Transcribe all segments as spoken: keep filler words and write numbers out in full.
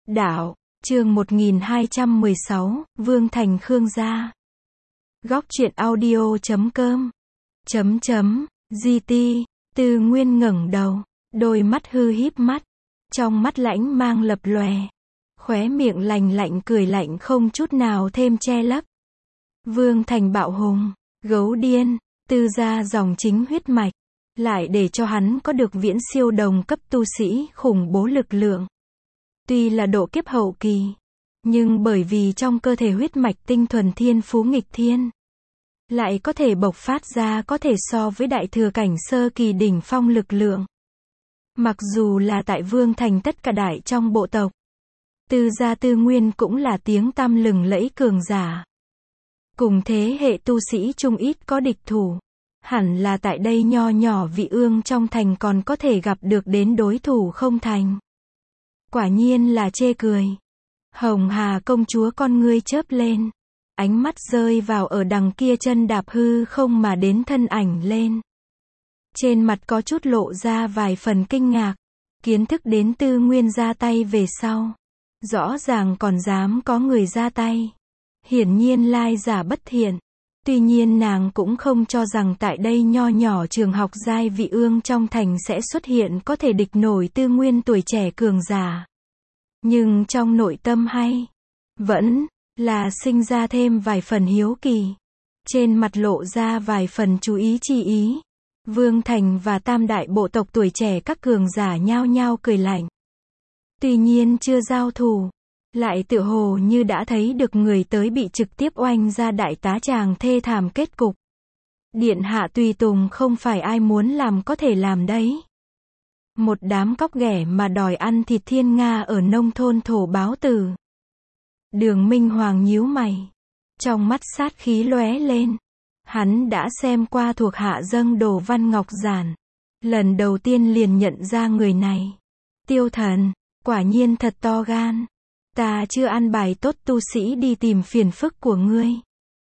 Đạo, chương một nghìn hai trăm mười sáu, Vương Thành Khương gia. Góc truyện audio chấm com. Chấm chấm, giê tê, Tư Nguyên ngẩng đầu, đôi mắt hư híp mắt, trong mắt lãnh mang lập lòe, khóe miệng lành lạnh cười lạnh không chút nào thêm che lấp. Vương Thành bạo hùng, gấu điên, Tư gia dòng chính huyết mạch, lại để cho hắn có được viễn siêu đồng cấp tu sĩ khủng bố lực lượng. Tuy là độ kiếp hậu kỳ, nhưng bởi vì trong cơ thể huyết mạch tinh thuần thiên phú nghịch thiên, lại có thể bộc phát ra có thể so với đại thừa cảnh sơ kỳ đỉnh phong lực lượng. Mặc dù là tại Vương Thành tất cả đại trong bộ tộc, Tư gia Tư Nguyên cũng là tiếng tăm lừng lẫy cường giả. Cùng thế hệ tu sĩ chung ít có địch thủ, hẳn là tại đây nho nhỏ Vị Ương trong thành còn có thể gặp được đến đối thủ không thành. Quả nhiên là chê cười. Hồng Hà công chúa con ngươi chớp lên, ánh mắt rơi vào ở đằng kia chân đạp hư không mà đến thân ảnh lên. Trên mặt có chút lộ ra vài phần kinh ngạc, kiến thức đến Tư Nguyên ra tay về sau. Rõ ràng còn dám có người ra tay. Hiển nhiên lai giả bất thiện. Tuy nhiên nàng cũng không cho rằng tại đây nho nhỏ trường học giai Vị Ương trong thành sẽ xuất hiện có thể địch nổi Tư Nguyên tuổi trẻ cường giả. Nhưng trong nội tâm hay, vẫn là sinh ra thêm vài phần hiếu kỳ. Trên mặt lộ ra vài phần chú ý chi ý. Vương Thành và tam đại bộ tộc tuổi trẻ các cường giả nhao nhao cười lạnh. Tuy nhiên chưa giao thủ, lại tựa hồ như đã thấy được người tới bị trực tiếp oanh ra đại tá tràng thê thảm kết cục. Điện hạ tùy tùng không phải ai muốn làm có thể làm đấy. Một đám cóc ghẻ mà đòi ăn thịt thiên nga ở nông thôn thổ báo tử. Đường Minh Hoàng nhíu mày, trong mắt sát khí lóe lên. Hắn đã xem qua thuộc hạ dâng đồ văn ngọc giản, lần đầu tiên liền nhận ra người này. Tiêu Thần, quả nhiên thật to gan. Ta chưa ăn bài tốt tu sĩ đi tìm phiền phức của ngươi.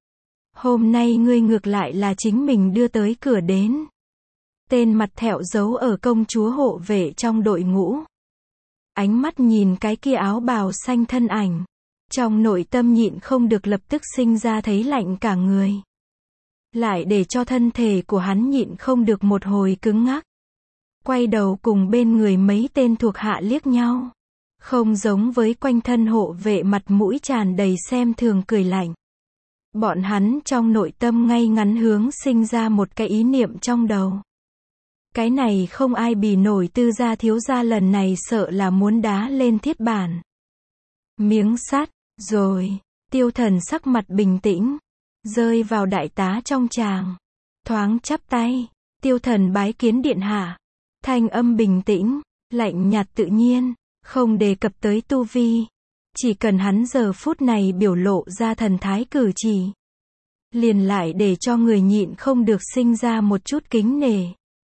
Hôm nay ngươi ngược lại là chính mình đưa tới cửa đến. Tên mặt thẹo giấu ở công chúa hộ vệ trong đội ngũ. Ánh mắt nhìn cái kia áo bào xanh thân ảnh. Trong nội tâm nhịn không được lập tức sinh ra thấy lạnh cả người. Lại để cho thân thể của hắn nhịn không được một hồi cứng ngắc. Quay đầu cùng bên người mấy tên thuộc hạ liếc nhau. Không giống với quanh thân hộ vệ mặt mũi tràn đầy xem thường cười lạnh. Bọn hắn trong nội tâm ngay ngắn hướng sinh ra một cái ý niệm trong đầu. Cái này không ai bì nổi Tư gia thiếu gia lần này sợ là muốn đá lên thiết bản. Miếng sắt, rồi, Tiêu Thần sắc mặt bình tĩnh, rơi vào đại tá trong tràng. Thoáng chắp tay, Tiêu Thần bái kiến điện hạ. Thanh âm bình tĩnh, lạnh nhạt tự nhiên, không đề cập tới tu vi. Chỉ cần hắn giờ phút này biểu lộ ra thần thái cử chỉ, liền lại để cho người nhịn không được sinh ra một chút kính nể.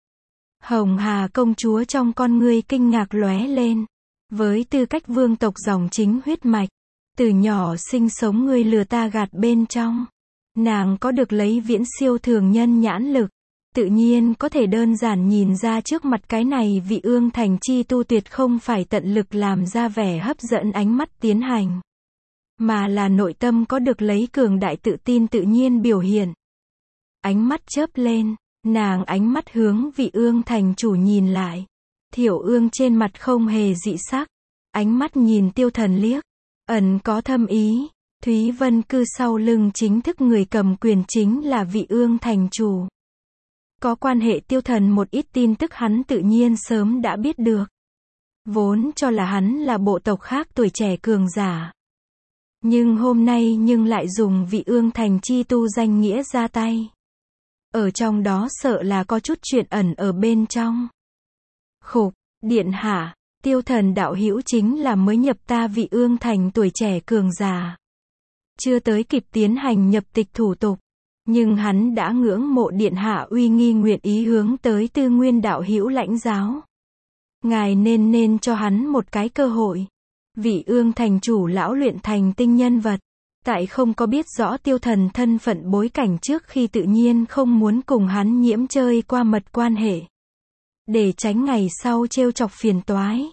Hồng Hà công chúa trong con ngươi kinh ngạc lóe lên. Với tư cách vương tộc dòng chính huyết mạch, từ nhỏ sinh sống ngươi lừa ta gạt bên trong, nàng có được lấy viễn siêu thường nhân nhãn lực, tự nhiên có thể đơn giản nhìn ra trước mặt cái này Vị Ương thành chi tu tuyệt không phải tận lực làm ra vẻ hấp dẫn ánh mắt tiến hành, mà là nội tâm có được lấy cường đại tự tin tự nhiên biểu hiện. Ánh mắt chớp lên, nàng ánh mắt hướng Vị Ương thành chủ nhìn lại. Thiểu Ương trên mặt không hề dị sắc, ánh mắt nhìn Tiêu Thần liếc, ẩn có thâm ý. Thúy Vân cư sau lưng chính thức người cầm quyền chính là Vị Ương thành chủ. Có quan hệ Tiêu Thần một ít tin tức hắn tự nhiên sớm đã biết được. Vốn cho là hắn là bộ tộc khác tuổi trẻ cường giả. Nhưng hôm nay nhưng lại dùng Vị Ương thành chi tu danh nghĩa ra tay. Ở trong đó sợ là có chút chuyện ẩn ở bên trong. Khục, điện hạ, Tiêu Thần đạo hữu chính là mới nhập ta Vị Ương thành tuổi trẻ cường giả. Chưa tới kịp tiến hành nhập tịch thủ tục, nhưng hắn đã ngưỡng mộ điện hạ uy nghi nguyện ý hướng tới Tư Nguyên đạo hữu lãnh giáo. Ngài nên nên cho hắn một cái cơ hội. Vị Ương thành chủ lão luyện thành tinh nhân vật, tại không có biết rõ Tiêu Thần thân phận bối cảnh trước khi tự nhiên không muốn cùng hắn nhiễm chơi qua mật quan hệ, để tránh ngày sau trêu chọc phiền toái.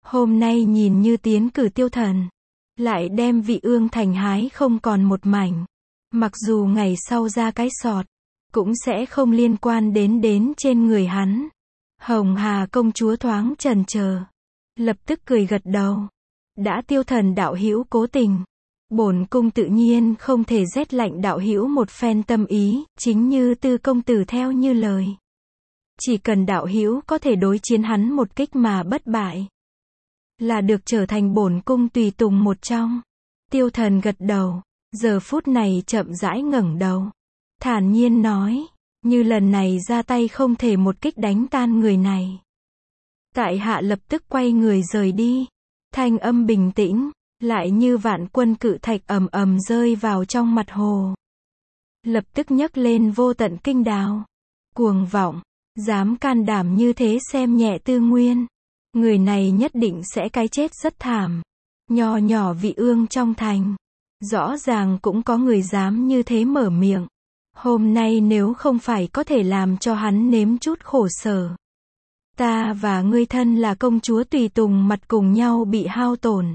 Hôm nay nhìn như tiến cử Tiêu Thần, lại đem Vị Ương Thành hái không còn một mảnh. Mặc dù ngày sau ra cái sọt, cũng sẽ không liên quan đến đến trên người hắn. Hồng Hà công chúa thoáng chần chờ, lập tức cười gật đầu. Đã Tiêu Thần đạo hữu cố tình, bổn cung tự nhiên không thể rét lạnh đạo hữu một phen tâm ý, chính như Tư công tử theo như lời. Chỉ cần đạo hữu có thể đối chiến hắn một kích mà bất bại, là được trở thành bổn cung tùy tùng một trong. Tiêu Thần gật đầu, giờ phút này chậm rãi ngẩng đầu, thản nhiên nói, như lần này ra tay không thể một kích đánh tan người này. Tại hạ lập tức quay người rời đi. Thanh âm bình tĩnh, lại như vạn quân cự thạch ầm ầm rơi vào trong mặt hồ. Lập tức nhấc lên vô tận kinh đào. Cuồng vọng, dám can đảm như thế xem nhẹ Tư Nguyên. Người này nhất định sẽ cái chết rất thảm. Nho nhỏ Vị Ương trong thành, rõ ràng cũng có người dám như thế mở miệng. Hôm nay nếu không phải có thể làm cho hắn nếm chút khổ sở, ta và ngươi thân là công chúa tùy tùng mặt cùng nhau bị hao tổn.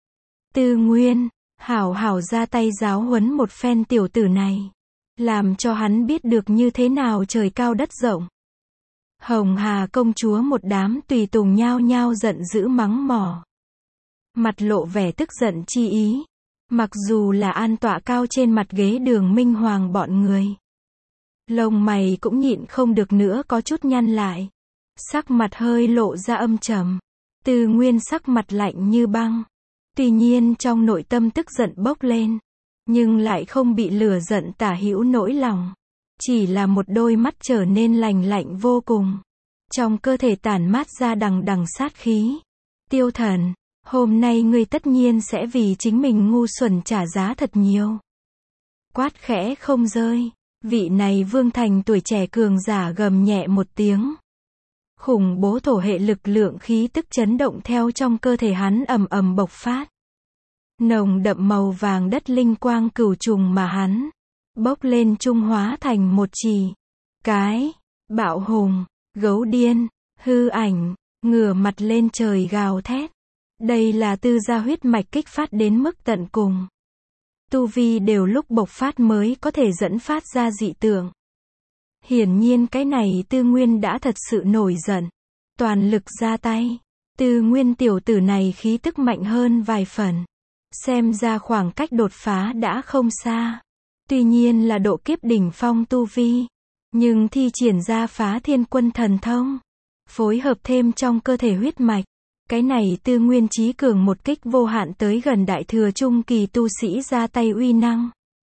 Tư Nguyên, hảo hảo ra tay giáo huấn một phen tiểu tử này, làm cho hắn biết được như thế nào trời cao đất rộng. Hồng Hà công chúa một đám tùy tùng nhao nhao giận dữ mắng mỏ, mặt lộ vẻ tức giận chi ý. Mặc dù là an tọa cao trên mặt ghế Đường Minh Hoàng bọn người, lông mày cũng nhịn không được nữa có chút nhăn lại, sắc mặt hơi lộ ra âm trầm. Tư Nguyên sắc mặt lạnh như băng, tuy nhiên trong nội tâm tức giận bốc lên, nhưng lại không bị lửa giận tả hữu nỗi lòng, chỉ là một đôi mắt trở nên lành lạnh vô cùng, trong cơ thể tản mát ra đằng đằng sát khí. Tiêu Thần, hôm nay ngươi tất nhiên sẽ vì chính mình ngu xuẩn trả giá thật nhiều. Quát khẽ không rơi, vị này Vương Thành tuổi trẻ cường giả gầm nhẹ một tiếng. Khủng bố thổ hệ lực lượng khí tức chấn động theo trong cơ thể hắn ầm ầm bộc phát. Nồng đậm màu vàng đất linh quang cửu trùng mà hắn bốc lên trung hóa thành một chỉ cái bạo hùng, gấu điên, hư ảnh, ngửa mặt lên trời gào thét. Đây là Tư gia huyết mạch kích phát đến mức tận cùng. Tu vi đều lúc bộc phát mới có thể dẫn phát ra dị tượng. Hiển nhiên cái này Tư Nguyên đã thật sự nổi giận, toàn lực ra tay. Tư Nguyên tiểu tử này khí tức mạnh hơn vài phần, xem ra khoảng cách đột phá đã không xa. Tuy nhiên là độ kiếp đỉnh phong tu vi, nhưng thi triển ra Phá Thiên Quân thần thông, phối hợp thêm trong cơ thể huyết mạch, cái này Tư Nguyên chí cường một kích vô hạn tới gần đại thừa trung kỳ tu sĩ ra tay uy năng.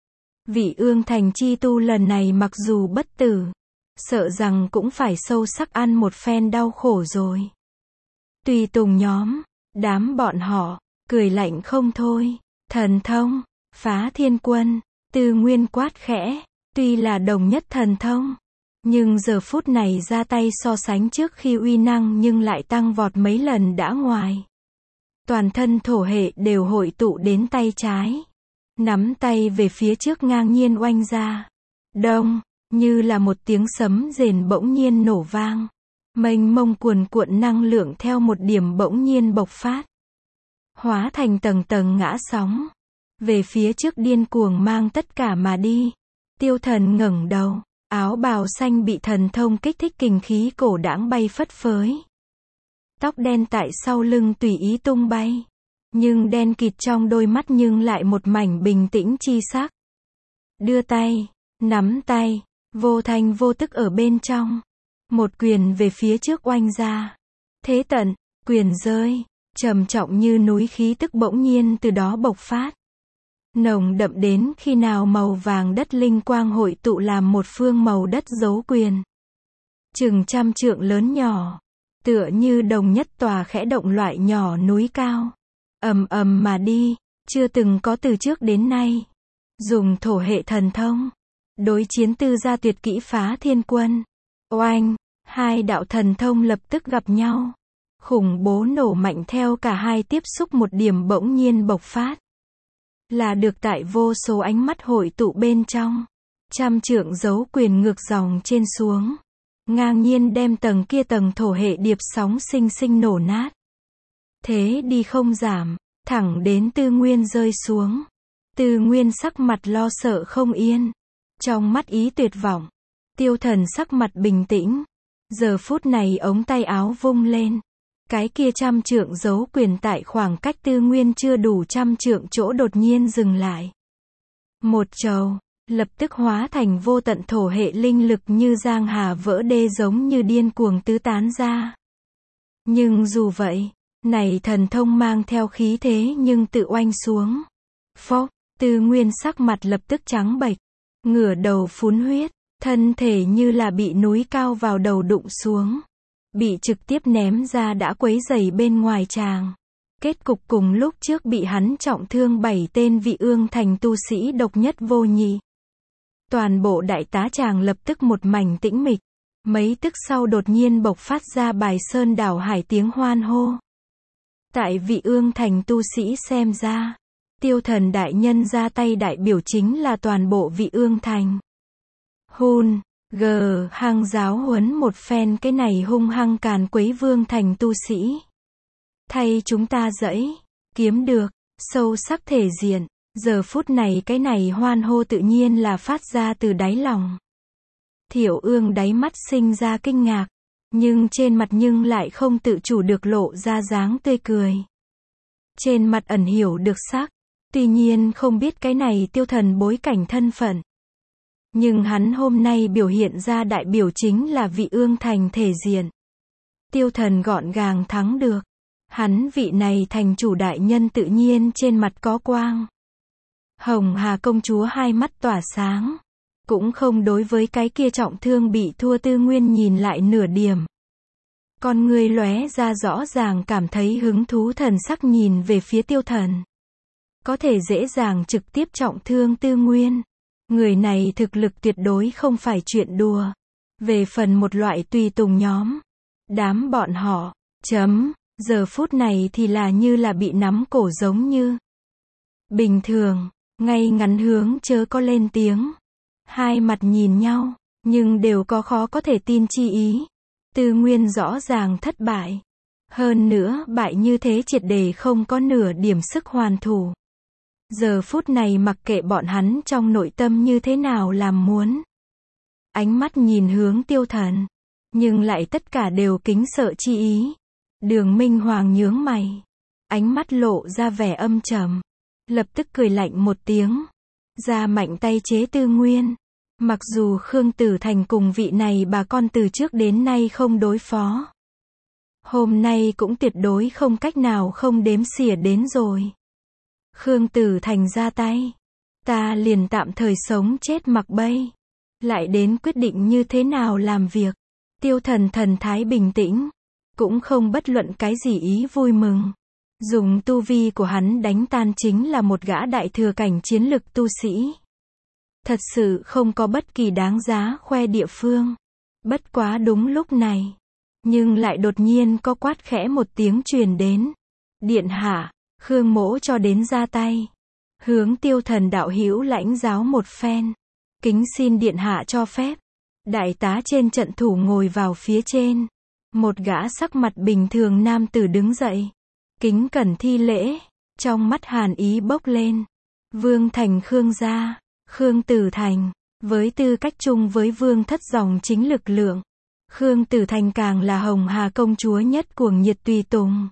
Vị Ương Thành chi tu lần này mặc dù bất tử, sợ rằng cũng phải sâu sắc ăn một phen đau khổ rồi. Tùy tùng nhóm, đám bọn họ, cười lạnh không thôi. Thần thông, Phá Thiên Quân, Tư Nguyên quát khẽ, tuy là đồng nhất thần thông, nhưng giờ phút này ra tay so sánh trước khi uy năng nhưng lại tăng vọt mấy lần đã ngoài. Toàn thân thổ hệ đều hội tụ đến tay trái, nắm tay về phía trước ngang nhiên oanh ra. Đông, như là một tiếng sấm rền bỗng nhiên nổ vang. Mênh mông cuồn cuộn năng lượng theo một điểm bỗng nhiên bộc phát, hóa thành tầng tầng ngã sóng, về phía trước điên cuồng mang tất cả mà đi. Tiêu Thần ngẩng đầu, áo bào xanh bị thần thông kích thích kình khí cổ đãng bay phất phới. Tóc đen tại sau lưng tùy ý tung bay, nhưng đen kịt trong đôi mắt nhưng lại một mảnh bình tĩnh chi sắc. Đưa tay, nắm tay, vô thanh vô tức ở bên trong, một quyền về phía trước oanh ra. Thế tận, quyền rơi, trầm trọng như núi khí tức bỗng nhiên từ đó bộc phát. Nồng đậm đến khi nào màu vàng đất linh quang hội tụ làm một phương màu đất dấu quyền. Chừng trăm trượng lớn nhỏ, tựa như đồng nhất tòa khẽ động loại nhỏ núi cao. Ầm ầm mà đi, chưa từng có từ trước đến nay. Dùng thổ hệ thần thông, đối chiến Tư gia tuyệt kỹ Phá Thiên Quân. Oanh, hai đạo thần thông lập tức gặp nhau. Khủng bố nổ mạnh theo cả hai tiếp xúc một điểm bỗng nhiên bộc phát. Là được tại vô số ánh mắt hội tụ bên trong. Trăm trượng dấu quyền ngược dòng trên xuống, ngang nhiên đem tầng kia tầng thổ hệ điệp sóng sinh sinh nổ nát. thế đi không giảm, thẳng đến Tư Nguyên rơi xuống. Tư Nguyên sắc mặt lo sợ không yên, trong mắt ý tuyệt vọng. Tiêu Thần sắc mặt bình tĩnh, giờ phút này ống tay áo vung lên. Cái kia trăm trượng giấu quyền tại khoảng cách Tư Nguyên chưa đủ trăm trượng chỗ đột nhiên dừng lại. Một trầu, lập tức hóa thành vô tận thổ hệ linh lực như giang hà vỡ đê giống như điên cuồng tứ tán ra. Nhưng dù vậy, này thần thông mang theo khí thế nhưng tự oanh xuống. Phốc, Tư Nguyên sắc mặt lập tức trắng bệch, ngửa đầu phun huyết, thân thể như là bị núi cao vào đầu đụng xuống. Bị trực tiếp ném ra đã quấy rầy bên ngoài tràng. Kết cục cùng lúc trước bị hắn trọng thương bảy tên Vị Ương Thành tu sĩ độc nhất vô nhị. Toàn bộ đại tá tràng lập tức một mảnh tĩnh mịch. Mấy tức sau đột nhiên bộc phát ra bài sơn đảo hải tiếng hoan hô. Tại Vị Ương Thành tu sĩ xem ra, Tiêu Thần đại nhân ra tay đại biểu chính là toàn bộ Vị Ương Thành. Hun, gờ, hăng giáo huấn một phen cái này hung hăng càn quấy Vương Thành tu sĩ. Thay chúng ta dẫy, kiếm được, sâu sắc thể diện. Giờ phút này cái này hoan hô tự nhiên là phát ra từ đáy lòng. Thiểu Ương đáy mắt sinh ra kinh ngạc, nhưng trên mặt nhưng lại không tự chủ được lộ ra dáng tươi cười. Trên mặt ẩn hiểu được sắc, tuy nhiên không biết cái này Tiêu Thần bối cảnh thân phận. Nhưng hắn hôm nay biểu hiện ra đại biểu chính là Vị Ương Thành thể diện. Tiêu Thần gọn gàng thắng được. Hắn vị này thành chủ đại nhân tự nhiên trên mặt có quang. Hồng Hà công chúa hai mắt tỏa sáng. Cũng không đối với cái kia trọng thương bị thua Tư Nguyên nhìn lại nửa điểm. Con người lóe ra rõ ràng cảm thấy hứng thú thần sắc nhìn về phía Tiêu Thần. Có thể dễ dàng trực tiếp trọng thương Tư Nguyên. Người này thực lực tuyệt đối không phải chuyện đùa. Về phần một loại tùy tùng nhóm. Đám bọn họ, chấm, giờ phút này thì là như là bị nắm cổ giống như. Bình thường, ngay ngắn hướng chớ có lên tiếng. Hai mặt nhìn nhau, nhưng đều có khó có thể tin chi ý. Tư Nguyên rõ ràng thất bại. Hơn nữa bại như thế triệt để không có nửa điểm sức hoàn thủ. Giờ phút này mặc kệ bọn hắn trong nội tâm như thế nào làm muốn. Ánh mắt nhìn hướng Tiêu Thần, nhưng lại tất cả đều kính sợ chi ý. Đường Minh Hoàng nhướng mày, ánh mắt lộ ra vẻ âm trầm, lập tức cười lạnh một tiếng, ra mạnh tay chế Tư Nguyên. Mặc dù Khương Tử Thành cùng vị này bà con từ trước đến nay không đối phó, hôm nay cũng tuyệt đối không cách nào không đếm xỉa đến rồi. Khương Tử Thành ra tay, ta liền tạm thời sống chết mặc bay, lại đến quyết định như thế nào làm việc. Tiêu Thần thần thái bình tĩnh, cũng không bất luận cái gì ý vui mừng. Dùng tu vi của hắn đánh tan chính là một gã đại thừa cảnh chiến lực tu sĩ. Thật sự không có bất kỳ đáng giá khoe địa phương. Bất quá đúng lúc này, nhưng lại đột nhiên có quát khẽ một tiếng truyền đến. Điện hạ, Khương mỗ cho đến ra tay. Hướng Tiêu Thần đạo hữu lãnh giáo một phen. Kính xin điện hạ cho phép. Đại tá trên trận thủ ngồi vào phía trên. Một gã sắc mặt bình thường nam tử đứng dậy. Kính cẩn thi lễ. Trong mắt hàn ý bốc lên. Vương Thành Khương gia, Khương Tử Thành, với tư cách chung với vương thất dòng chính lực lượng. Khương Tử Thành càng là Hồng Hà công chúa nhất cuồng nhiệt tùy tùng.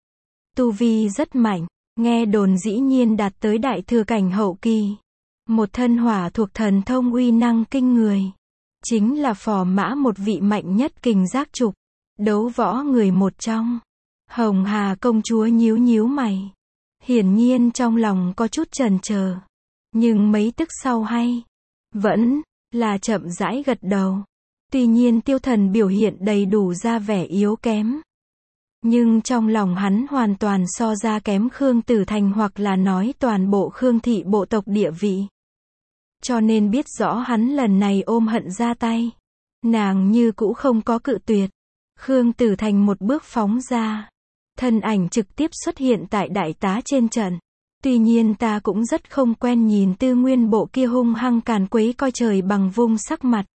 Tu vi rất mạnh, nghe đồn dĩ nhiên đạt tới đại thừa cảnh hậu kỳ. Một thân hỏa thuộc thần thông uy năng kinh người. Chính là phò mã một vị mạnh nhất kình giác trục. Đấu võ người một trong. Hồng Hà công chúa nhíu nhíu mày. Hiển nhiên trong lòng có chút chần chờ. Nhưng mấy tức sau hay. Vẫn là chậm rãi gật đầu. Tuy nhiên Tiêu Thần biểu hiện đầy đủ ra vẻ yếu kém. Nhưng trong lòng hắn hoàn toàn so ra kém Khương Tử Thành hoặc là nói toàn bộ Khương thị bộ tộc địa vị. Cho nên biết rõ hắn lần này ôm hận ra tay. Nàng như cũ không có cự tuyệt. Khương Tử Thành một bước phóng ra. Thân ảnh trực tiếp xuất hiện tại đại tá trên trận. Tuy nhiên ta cũng rất không quen nhìn Tư Nguyên bộ kia hung hăng càn quấy coi trời bằng vung sắc mặt.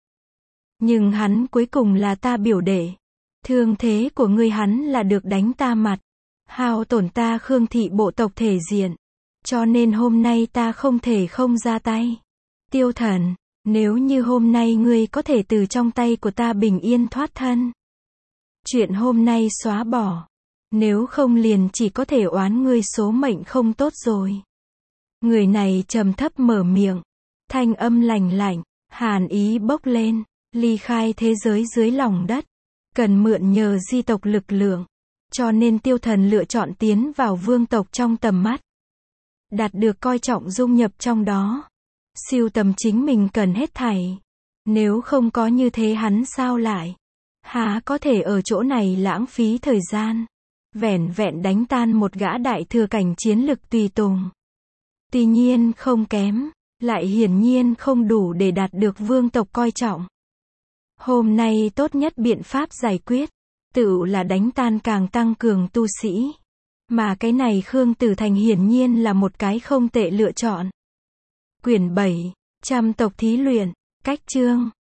Nhưng hắn cuối cùng là ta biểu đệ. Thương thế của ngươi hắn là được đánh ta mặt. hao tổn ta Khương thị bộ tộc thể diện. Cho nên hôm nay ta không thể không ra tay. Tiêu Thần, nếu như hôm nay ngươi có thể từ trong tay của ta bình yên thoát thân, chuyện hôm nay xóa bỏ. Nếu không liền chỉ có thể oán ngươi số mệnh không tốt rồi. Người này trầm thấp mở miệng, thanh âm lạnh lạnh, hàn ý bốc lên, ly khai thế giới dưới lòng đất, cần mượn nhờ di tộc lực lượng, cho nên Tiêu Thần lựa chọn tiến vào vương tộc trong tầm mắt, đạt được coi trọng dung nhập trong đó, siêu tầm chính mình cần hết thảy. Nếu không có như thế hắn sao lại há có thể ở chỗ này lãng phí thời gian, vẻn vẹn đánh tan một gã đại thừa cảnh chiến lực tùy tùng. Tuy nhiên không kém, lại hiển nhiên không đủ để đạt được vương tộc coi trọng. Hôm nay tốt nhất biện pháp giải quyết, tự là đánh tan càng tăng cường tu sĩ. Mà cái này Khương Tử Thành hiển nhiên là một cái không tệ lựa chọn. Quyển bảy, trăm tộc thí luyện, cách chương.